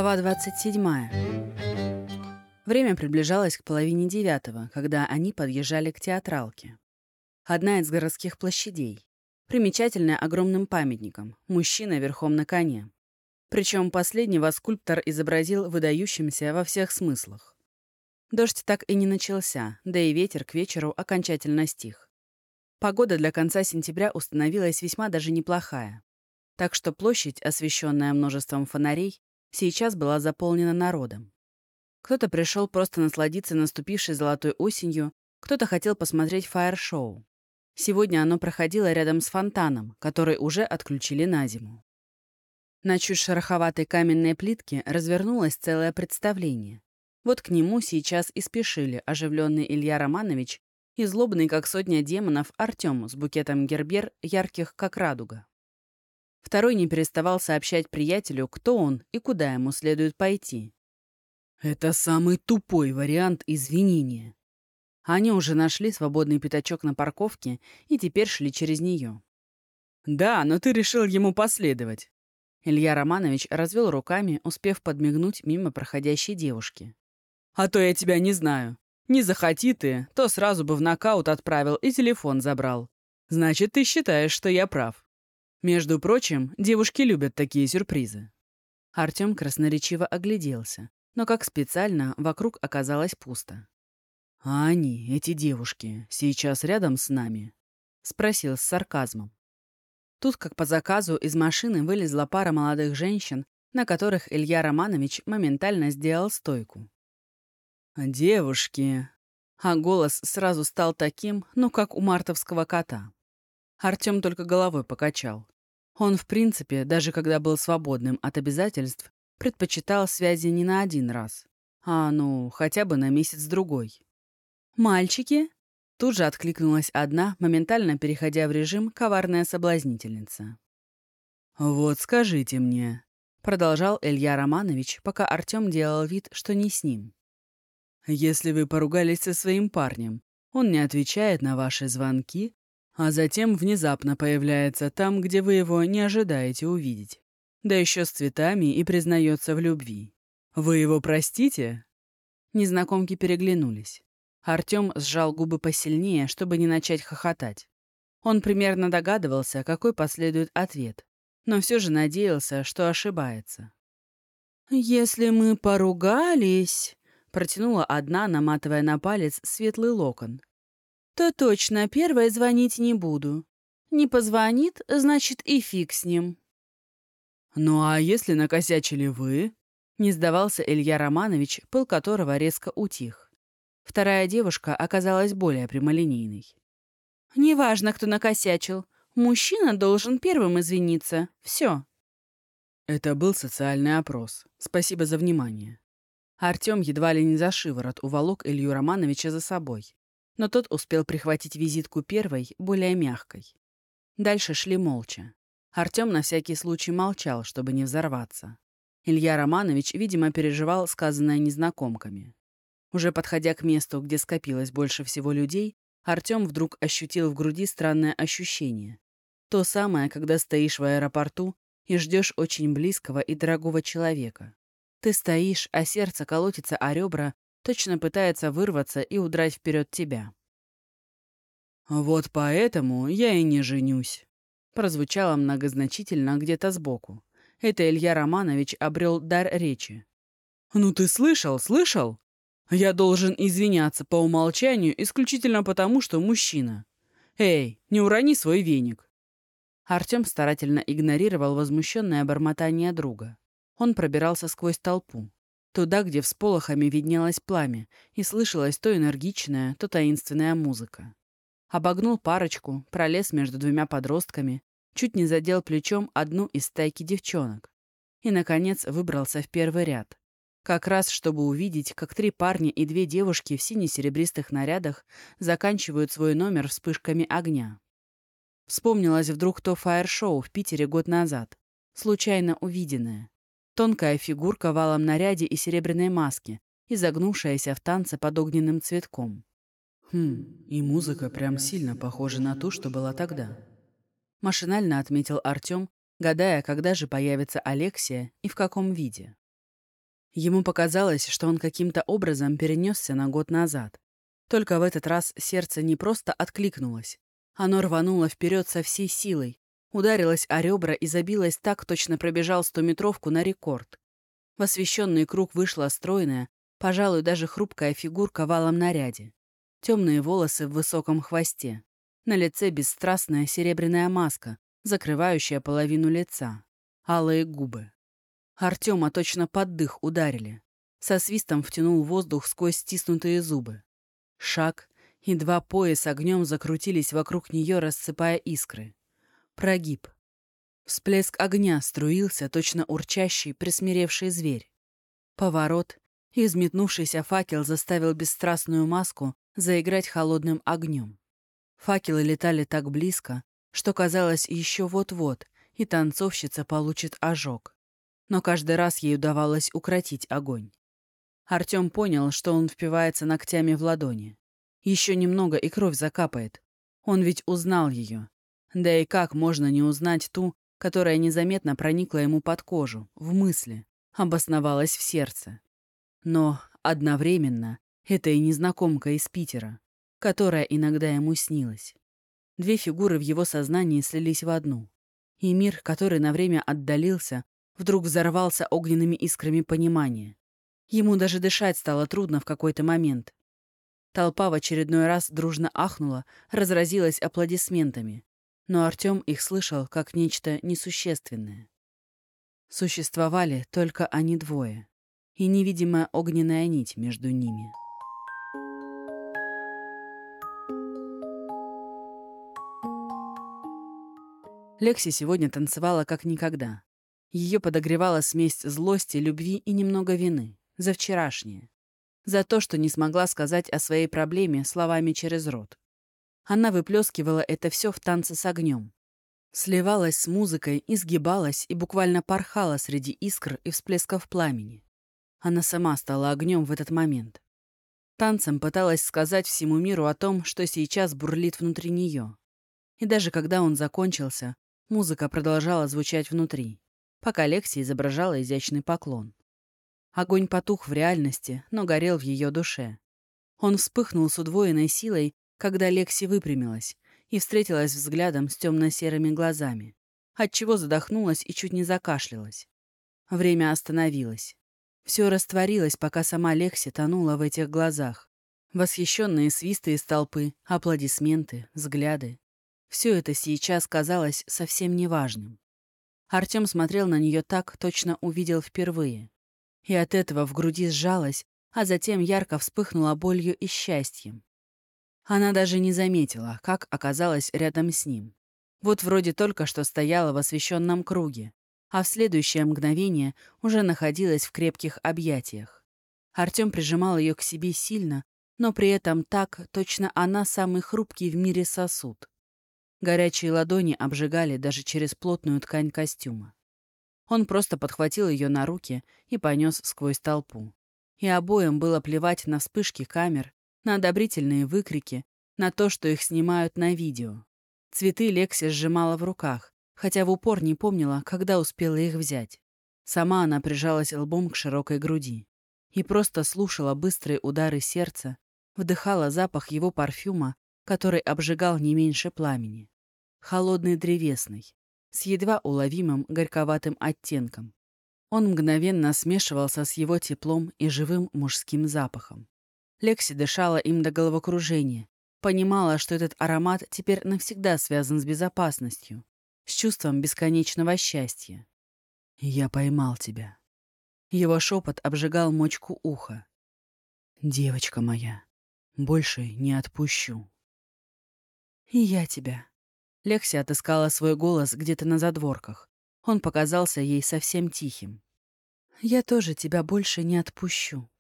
Глава 27. Время приближалось к 8:30, когда они подъезжали к театралке. Одна из городских площадей, примечательная огромным памятником, мужчина верхом на коне. Причем последнего скульптор изобразил выдающимся во всех смыслах. Дождь так и не начался, да и ветер к вечеру окончательно стих. Погода для конца сентября установилась весьма даже неплохая. Так что площадь, освещенная множеством фонарей, сейчас была заполнена народом. Кто-то пришел просто насладиться наступившей золотой осенью, кто-то хотел посмотреть фаер-шоу. Сегодня оно проходило рядом с фонтаном, который уже отключили на зиму. На чуть шероховатой каменной плитке развернулось целое представление. Вот к нему сейчас и спешили оживленный Илья Романович и злобный, как сотня демонов, Артем с букетом гербер, ярких, как радуга. Второй не переставал сообщать приятелю, кто он и куда ему следует пойти. Это самый тупой вариант извинения. Они уже нашли свободный пятачок на парковке и теперь шли через нее. «Да, но ты решил ему последовать». Илья Романович развел руками, успев подмигнуть мимо проходящей девушки. «А то я тебя не знаю. Не захоти ты, то сразу бы в нокаут отправил и телефон забрал. Значит, ты считаешь, что я прав. Между прочим, девушки любят такие сюрпризы». Артем красноречиво огляделся, но как специально вокруг оказалось пусто. «А они, эти девушки, сейчас рядом с нами?» — спросил с сарказмом. Тут, как по заказу, из машины вылезла пара молодых женщин, на которых Илья Романович моментально сделал стойку. «Девушки!» А голос сразу стал таким, как у мартовского кота. Артем только головой покачал. Он, в принципе, даже когда был свободным от обязательств, предпочитал связи не на один раз, а, хотя бы на месяц-другой. «Мальчики?» Тут же откликнулась одна, моментально переходя в режим коварная соблазнительница. «Вот скажите мне», — продолжал Илья Романович, пока Артем делал вид, что не с ним. «Если вы поругались со своим парнем, он не отвечает на ваши звонки, а затем внезапно появляется там, где вы его не ожидаете увидеть. Да еще с цветами и признается в любви. Вы его простите?» Незнакомки переглянулись. Артем сжал губы посильнее, чтобы не начать хохотать. Он примерно догадывался, какой последует ответ, но все же надеялся, что ошибается. «Если мы поругались», — протянула одна, наматывая на палец светлый локон, «то точно первой звонить не буду. Не позвонит, значит, и фиг с ним». «Ну а если накосячили вы?» — не сдавался Илья Романович, пыл которого резко утих. Вторая девушка оказалась более прямолинейной. «Неважно, кто накосячил. Мужчина должен первым извиниться. Все». Это был социальный опрос. Спасибо за внимание. Артем едва ли не за шиворот уволок Илью Романовича за собой. Но тот успел прихватить визитку первой, более мягкой. Дальше шли молча. Артем на всякий случай молчал, чтобы не взорваться. Илья Романович, видимо, переживал сказанное незнакомками. Уже подходя к месту, где скопилось больше всего людей, Артем вдруг ощутил в груди странное ощущение. То самое, когда стоишь в аэропорту и ждешь очень близкого и дорогого человека. Ты стоишь, а сердце колотится о ребра, точно пытается вырваться и удрать вперед тебя. «Вот поэтому я и не женюсь», — прозвучало многозначительно где-то сбоку. Это Илья Романович обрел дар речи. «Ну ты слышал? Я должен извиняться по умолчанию исключительно потому, что мужчина. Эй, не урони свой веник». Артем старательно игнорировал возмущенное бормотание друга. Он пробирался сквозь толпу. Туда, где всполохами виднелось пламя, и слышалась то энергичная, то таинственная музыка. Обогнул парочку, пролез между двумя подростками, чуть не задел плечом одну из стайки девчонок. И, наконец, выбрался в первый ряд. Как раз, чтобы увидеть, как 3 парня и 2 девушки в сине-серебристых нарядах заканчивают свой номер вспышками огня. Вспомнилось вдруг то фаер-шоу в Питере год назад. Случайно увиденное. Тонкая фигурка в алом наряде и серебряной маске, изогнувшаяся в танце под огненным цветком. И музыка прям сильно похожа на ту, что была тогда. Машинально отметил Артем, гадая, когда же появится Алексия и в каком виде. Ему показалось, что он каким-то образом перенесся на год назад. Только в этот раз сердце не просто откликнулось. Оно рвануло вперед со всей силой, ударилось о ребра и забилось так, точно пробежал 100-метровку на рекорд. В освещенный круг вышла стройная, пожалуй, даже хрупкая фигурка в алом наряде. Темные волосы в высоком хвосте. На лице бесстрастная серебряная маска, закрывающая половину лица. Алые губы. Артема точно под дых ударили. Со свистом втянул воздух сквозь стиснутые зубы. Шаг, и 2 пояса огнем закрутились вокруг нее, рассыпая искры. Прогиб. Всплеск огня струился, точно урчащий, присмиревший зверь. Поворот, и взметнувшийся факел заставил бесстрастную маску заиграть холодным огнем. Факелы летали так близко, что казалось еще вот-вот, и танцовщица получит ожог. Но каждый раз ей удавалось укротить огонь. Артем понял, что он впивается ногтями в ладони. Еще немного, и кровь закапает. Он ведь узнал ее. Да и как можно не узнать ту, которая незаметно проникла ему под кожу, в мысли, обосновалась в сердце. Но одновременно это и незнакомка из Питера, которая иногда ему снилась. 2 фигуры в его сознании слились в одну. И мир, который на время отдалился, вдруг взорвался огненными искрами понимания. Ему даже дышать стало трудно в какой-то момент. Толпа в очередной раз дружно ахнула, разразилась аплодисментами. Но Артем их слышал как нечто несущественное. Существовали только они двое. И невидимая огненная нить между ними. Лекси сегодня танцевала как никогда. Ее подогревала смесь злости, любви и немного вины. За вчерашнее. За то, что не смогла сказать о своей проблеме словами через рот. Она выплескивала это все в танце с огнем. Сливалась с музыкой, изгибалась и буквально порхала среди искр и всплесков пламени. Она сама стала огнем в этот момент. Танцем пыталась сказать всему миру о том, что сейчас бурлит внутри нее. И даже когда он закончился, музыка продолжала звучать внутри, пока Лекси изображала изящный поклон. Огонь потух в реальности, но горел в ее душе. Он вспыхнул с удвоенной силой, когда Лекси выпрямилась и встретилась взглядом с темно-серыми глазами, отчего задохнулась и чуть не закашлялась. Время остановилось. Все растворилось, пока сама Лекси тонула в этих глазах. Восхищенные свисты из толпы, аплодисменты, взгляды. Все это сейчас казалось совсем неважным. Артем смотрел на нее так, точно увидел впервые. И от этого в груди сжалось, а затем ярко вспыхнула болью и счастьем. Она даже не заметила, как оказалась рядом с ним. Вот вроде только что стояла в освещенном круге, а в следующее мгновение уже находилась в крепких объятиях. Артем прижимал ее к себе сильно, но при этом так, точно она самый хрупкий в мире сосуд. Горячие ладони обжигали даже через плотную ткань костюма. Он просто подхватил ее на руки и понес сквозь толпу. И обоим было плевать на вспышки камер, на одобрительные выкрики, на то, что их снимают на видео. Цветы Лекси сжимала в руках, хотя в упор не помнила, когда успела их взять. Сама она прижалась лбом к широкой груди и просто слушала быстрые удары сердца, вдыхала запах его парфюма, который обжигал не меньше пламени. Холодный древесный, с едва уловимым горьковатым оттенком. Он мгновенно смешивался с его теплом и живым мужским запахом. Лекси дышала им до головокружения, понимала, что этот аромат теперь навсегда связан с безопасностью, с чувством бесконечного счастья. «Я поймал тебя». Его шепот обжигал мочку уха. «Девочка моя, больше не отпущу». «И я тебя». Лекси отыскала свой голос где-то на задворках. Он показался ей совсем тихим. «Я тоже тебя больше не отпущу».